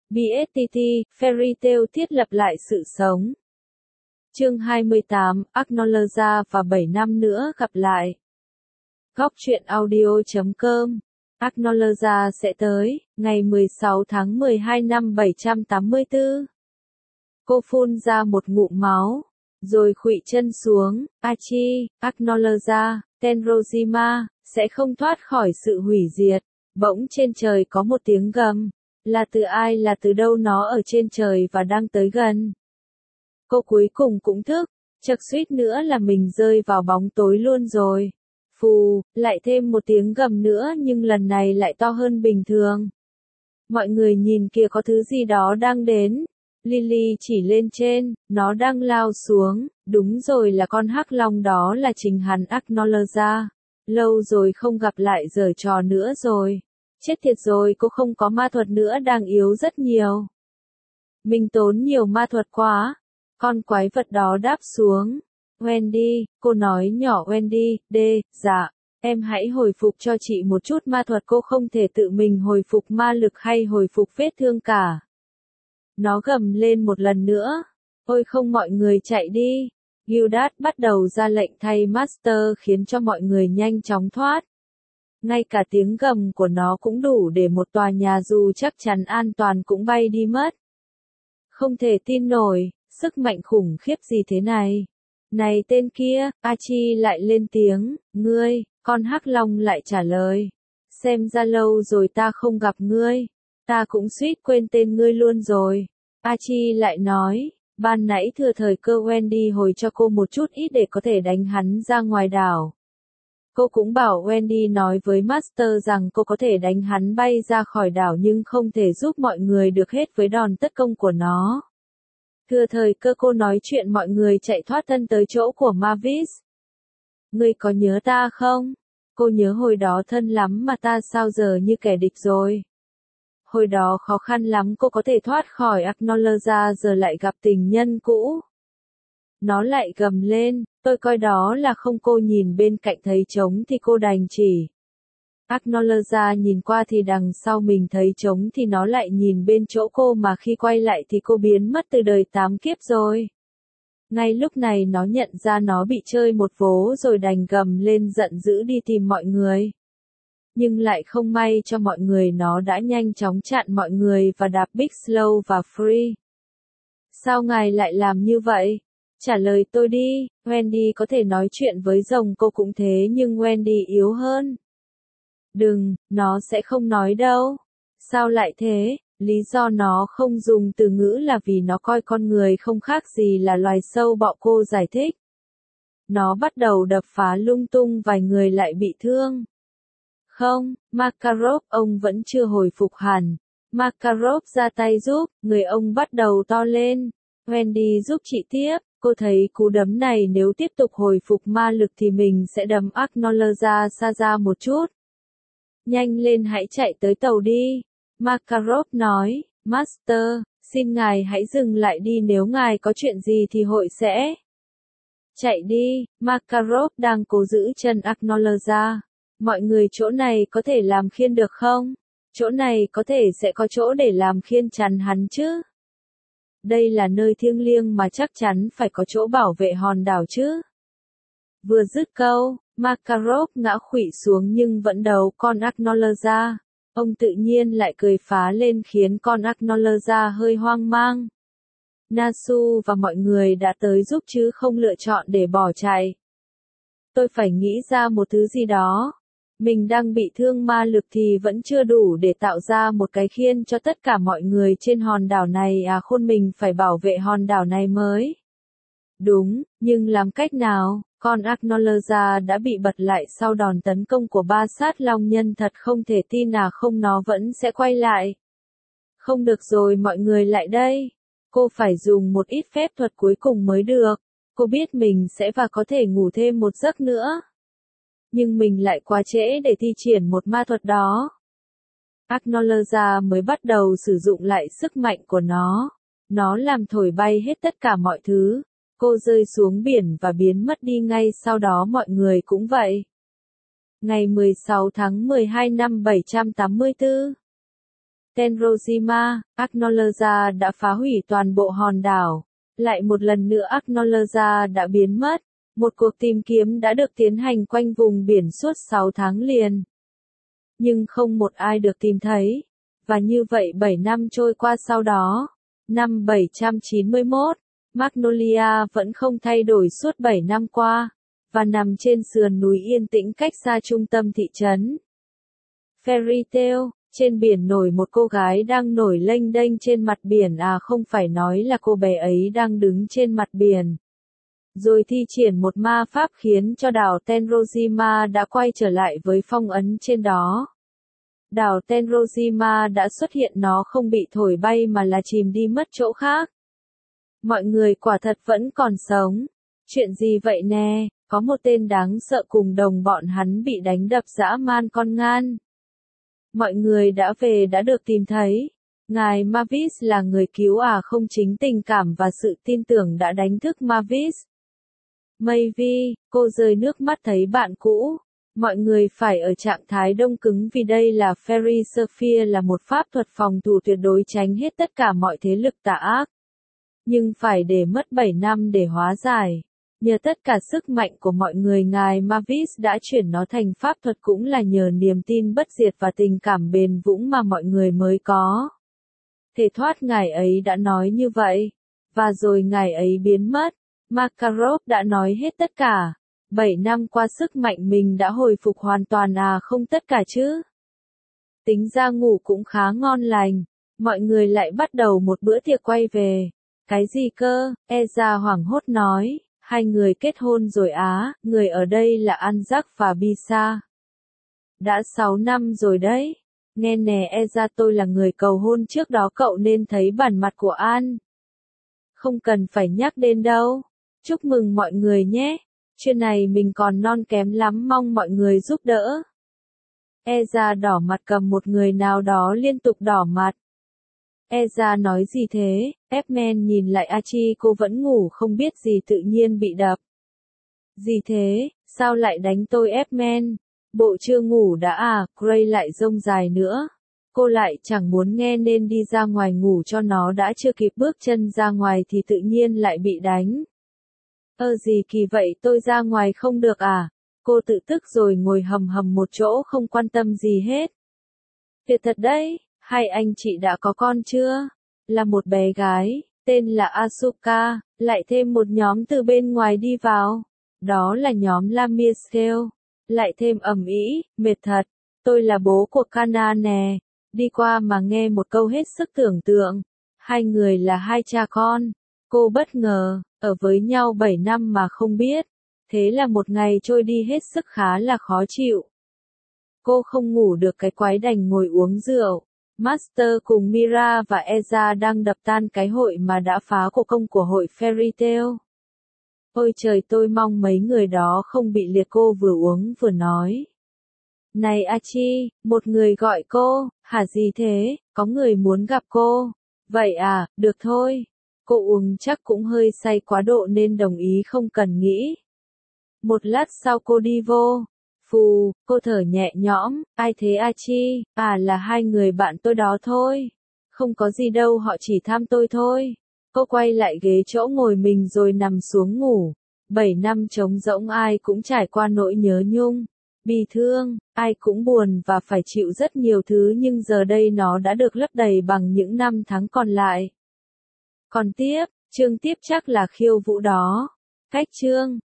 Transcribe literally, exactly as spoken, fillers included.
bê ét tê tê, Fairy Tail thiết lập lại sự sống. Chương hai mươi tám, Acknowledge và bảy năm nữa gặp lại. Góc truyện audio chấm com. Acknowledge sẽ tới, ngày mười sáu tháng mười hai năm bảy trăm tám mươi tư. Cô phun ra một ngụm máu, rồi khuỵu chân xuống. Archie, Acknowledge, Tenrojima, sẽ không thoát khỏi sự hủy diệt. Bỗng trên trời có một tiếng gầm. Là từ ai, là từ đâu, nó ở trên trời và đang tới gần. Cô cuối cùng cũng thức, chật suýt nữa là mình rơi vào bóng tối luôn rồi. Phù, lại thêm một tiếng gầm nữa nhưng lần này lại to hơn bình thường. Mọi người nhìn kìa, có thứ gì đó đang đến. Lily chỉ lên trên, nó đang lao xuống, đúng rồi, là con hắc long, đó là chính hắn Acknowledge. Lâu rồi không gặp lại giở trò nữa rồi. Chết thiệt rồi, cô không có ma thuật nữa, đang yếu rất nhiều. Mình tốn nhiều ma thuật quá. Con quái vật đó đáp xuống. Wendy, cô nói nhỏ. Wendy, đê, dạ, em hãy hồi phục cho chị một chút ma thuật. Cô không thể tự mình hồi phục ma lực hay hồi phục vết thương cả. Nó gầm lên một lần nữa. Ôi không, mọi người chạy đi. Gildas bắt đầu ra lệnh thay Master khiến cho mọi người nhanh chóng thoát. Ngay cả tiếng gầm của nó cũng đủ để một tòa nhà dù chắc chắn an toàn cũng bay đi mất. Không thể tin nổi, sức mạnh khủng khiếp gì thế này. Này tên kia, Archie lại lên tiếng, ngươi, con hắc long lại trả lời. Xem ra lâu rồi ta không gặp ngươi, ta cũng suýt quên tên ngươi luôn rồi. Archie lại nói, ban nãy thừa thời cơ Wendy hồi cho cô một chút ít để có thể đánh hắn ra ngoài đảo. Cô cũng bảo Wendy nói với Master rằng cô có thể đánh hắn bay ra khỏi đảo nhưng không thể giúp mọi người được hết với đòn tấn công của nó. Thừa thời cơ cô nói chuyện mọi người chạy thoát thân tới chỗ của Mavis. Ngươi có nhớ ta không? Cô nhớ hồi đó thân lắm mà ta sao giờ như kẻ địch rồi. Hồi đó khó khăn lắm cô có thể thoát khỏi Acknowledge, giờ lại gặp tình nhân cũ. Nó lại gầm lên, tôi coi đó là không. Cô nhìn bên cạnh thấy trống thì cô đành chỉ. Acknowledge nhìn qua thì đằng sau mình thấy trống thì nó lại nhìn bên chỗ cô, mà khi quay lại thì cô biến mất từ đời tám kiếp rồi. Ngay lúc này nó nhận ra nó bị chơi một vố rồi đành gầm lên giận dữ đi tìm mọi người. Nhưng lại không may cho mọi người, nó đã nhanh chóng chặn mọi người và đạp Big Slow và Free. Sao ngài lại làm như vậy? Trả lời tôi đi. Wendy có thể nói chuyện với rồng, cô cũng thế, nhưng Wendy yếu hơn. Đừng, nó sẽ không nói đâu. Sao lại thế? Lý do nó không dùng từ ngữ là vì nó coi con người không khác gì là loài sâu bọ, cô giải thích. Nó bắt đầu đập phá lung tung, vài người lại bị thương. Không, Makarov, ông vẫn chưa hồi phục hẳn. Makarov ra tay giúp, người ông bắt đầu to lên. Wendy giúp chị tiếp. Cô thấy cú đấm này nếu tiếp tục hồi phục ma lực thì mình sẽ đấm Acknowledge xa ra một chút. Nhanh lên, hãy chạy tới tàu đi. Makarov nói, Master, xin ngài hãy dừng lại đi, nếu ngài có chuyện gì thì hội sẽ. Chạy đi. Makarov đang cố giữ chân Acknowledge. Mọi người, chỗ này có thể làm khiên được không? Chỗ này có thể sẽ có chỗ để làm khiên chắn hắn chứ? Đây là nơi thiêng liêng mà chắc chắn phải có chỗ bảo vệ hòn đảo chứ. Vừa dứt câu, Makarov ngã khuỵu xuống nhưng vẫn đấu con Acknowledge. Ông tự nhiên lại cười phá lên khiến con Acknowledge hơi hoang mang. Nasu và mọi người đã tới giúp chứ không lựa chọn để bỏ chạy. Tôi phải nghĩ ra một thứ gì đó. Mình đang bị thương ma lực thì vẫn chưa đủ để tạo ra một cái khiên cho tất cả mọi người trên hòn đảo này à, khôn, mình phải bảo vệ hòn đảo này mới. Đúng, nhưng làm cách nào? Con Acknowledge đã bị bật lại sau đòn tấn công của ba sát long nhân, thật không thể tin à, không, nó vẫn sẽ quay lại. Không được rồi, mọi người lại đây. Cô phải dùng một ít phép thuật cuối cùng mới được. Cô biết mình sẽ và có thể ngủ thêm một giấc nữa. Nhưng mình lại quá trễ để thi triển một ma thuật đó. Acknowledge mới bắt đầu sử dụng lại sức mạnh của nó. Nó làm thổi bay hết tất cả mọi thứ. Cô rơi xuống biển và biến mất đi ngay sau đó, mọi người cũng vậy. Ngày mười sáu tháng mười hai năm bảy trăm tám mươi tư. Tenrojima, Acknowledge đã phá hủy toàn bộ hòn đảo. Lại một lần nữa Acknowledge đã biến mất. Một cuộc tìm kiếm đã được tiến hành quanh vùng biển suốt sáu tháng liền. Nhưng không một ai được tìm thấy. Và như vậy bảy năm trôi qua sau đó. Năm bảy trăm chín mươi mốt, Magnolia vẫn không thay đổi suốt bảy năm qua. Và nằm trên sườn núi yên tĩnh cách xa trung tâm thị trấn. Fairy Tale, trên biển nổi một cô gái đang nổi lênh đênh trên mặt biển, à không phải nói là cô bé ấy đang đứng trên mặt biển. Rồi thi triển một ma pháp khiến cho đảo Tenrojima đã quay trở lại với phong ấn trên đó. Đảo Tenrojima đã xuất hiện, nó không bị thổi bay mà là chìm đi mất chỗ khác. Mọi người quả thật vẫn còn sống. Chuyện gì vậy nè? Có một tên đáng sợ cùng đồng bọn hắn bị đánh đập dã man con ngan. Mọi người đã về đã được tìm thấy. Ngài Mavis là người cứu à không, chính tình cảm và sự tin tưởng đã đánh thức Mavis. Mayvi, cô rơi nước mắt thấy bạn cũ. Mọi người phải ở trạng thái đông cứng vì đây là Fairy Sphere, là một pháp thuật phòng thủ tuyệt đối tránh hết tất cả mọi thế lực tà ác. Nhưng phải để mất bảy năm để hóa giải. Nhờ tất cả sức mạnh của mọi người, ngài Mavis đã chuyển nó thành pháp thuật, cũng là nhờ niềm tin bất diệt và tình cảm bền vững mà mọi người mới có. Thể thoát ngài ấy đã nói như vậy. Và rồi ngài ấy biến mất. Makarov đã nói hết tất cả. Bảy năm qua sức mạnh mình đã hồi phục hoàn toàn à không tất cả chứ. Tính ra ngủ cũng khá ngon lành. Mọi người lại bắt đầu một bữa tiệc quay về. Cái gì cơ? Eza hoảng hốt nói. Hai người kết hôn rồi á, người ở đây là Anzac và Bisa. Đã sáu năm rồi đấy. Nghe nè Eza, tôi là người cầu hôn trước đó, cậu nên thấy bản mặt của An. Không cần phải nhắc đến đâu. Chúc mừng mọi người nhé. Chuyện này mình còn non kém lắm, mong mọi người giúp đỡ. Eza đỏ mặt cầm một người nào đó liên tục đỏ mặt. Eza nói gì thế? Epman nhìn lại Achi, cô vẫn ngủ không biết gì tự nhiên bị đập. Gì thế? Sao lại đánh tôi Epman? Bộ chưa ngủ đã à? Gray lại rông dài nữa. Cô lại chẳng muốn nghe nên đi ra ngoài ngủ cho nó, đã chưa kịp bước chân ra ngoài thì tự nhiên lại bị đánh. Ơ gì kỳ vậy, tôi ra ngoài không được à? Cô tự tức rồi ngồi hầm hầm một chỗ không quan tâm gì hết. Tuyệt thật đấy, hai anh chị đã có con chưa? Là một bé gái, tên là Asuka, lại thêm một nhóm từ bên ngoài đi vào. Đó là nhóm Lamiescale. Lại thêm ầm ĩ, mệt thật. Tôi là bố của Kana nè. Đi qua mà nghe một câu hết sức tưởng tượng. Hai người là hai cha con. Cô bất ngờ, ở với nhau bảy năm mà không biết. Thế là một ngày trôi đi hết sức khá là khó chịu. Cô không ngủ được cái quái, đành ngồi uống rượu. Master cùng Mira và Eza đang đập tan cái hội mà đã phá cổ công của hội Fairy Tale. Ôi trời, tôi mong mấy người đó không bị liệt, cô vừa uống vừa nói. Này Achi, một người gọi cô, hả gì thế, có người muốn gặp cô. Vậy à, được thôi. Cô uống chắc cũng hơi say quá độ nên đồng ý không cần nghĩ. Một lát sau cô đi vô. Phù, cô thở nhẹ nhõm, ai thế Achi? À là hai người bạn tôi đó thôi. Không có gì đâu, họ chỉ thăm tôi thôi. Cô quay lại ghế chỗ ngồi mình rồi nằm xuống ngủ. Bảy năm trống rỗng, ai cũng trải qua nỗi nhớ nhung, bi thương, ai cũng buồn và phải chịu rất nhiều thứ, nhưng giờ đây nó đã được lấp đầy bằng những năm tháng còn lại. Còn tiếp, chương tiếp chắc là khiêu vũ đó. Cách chương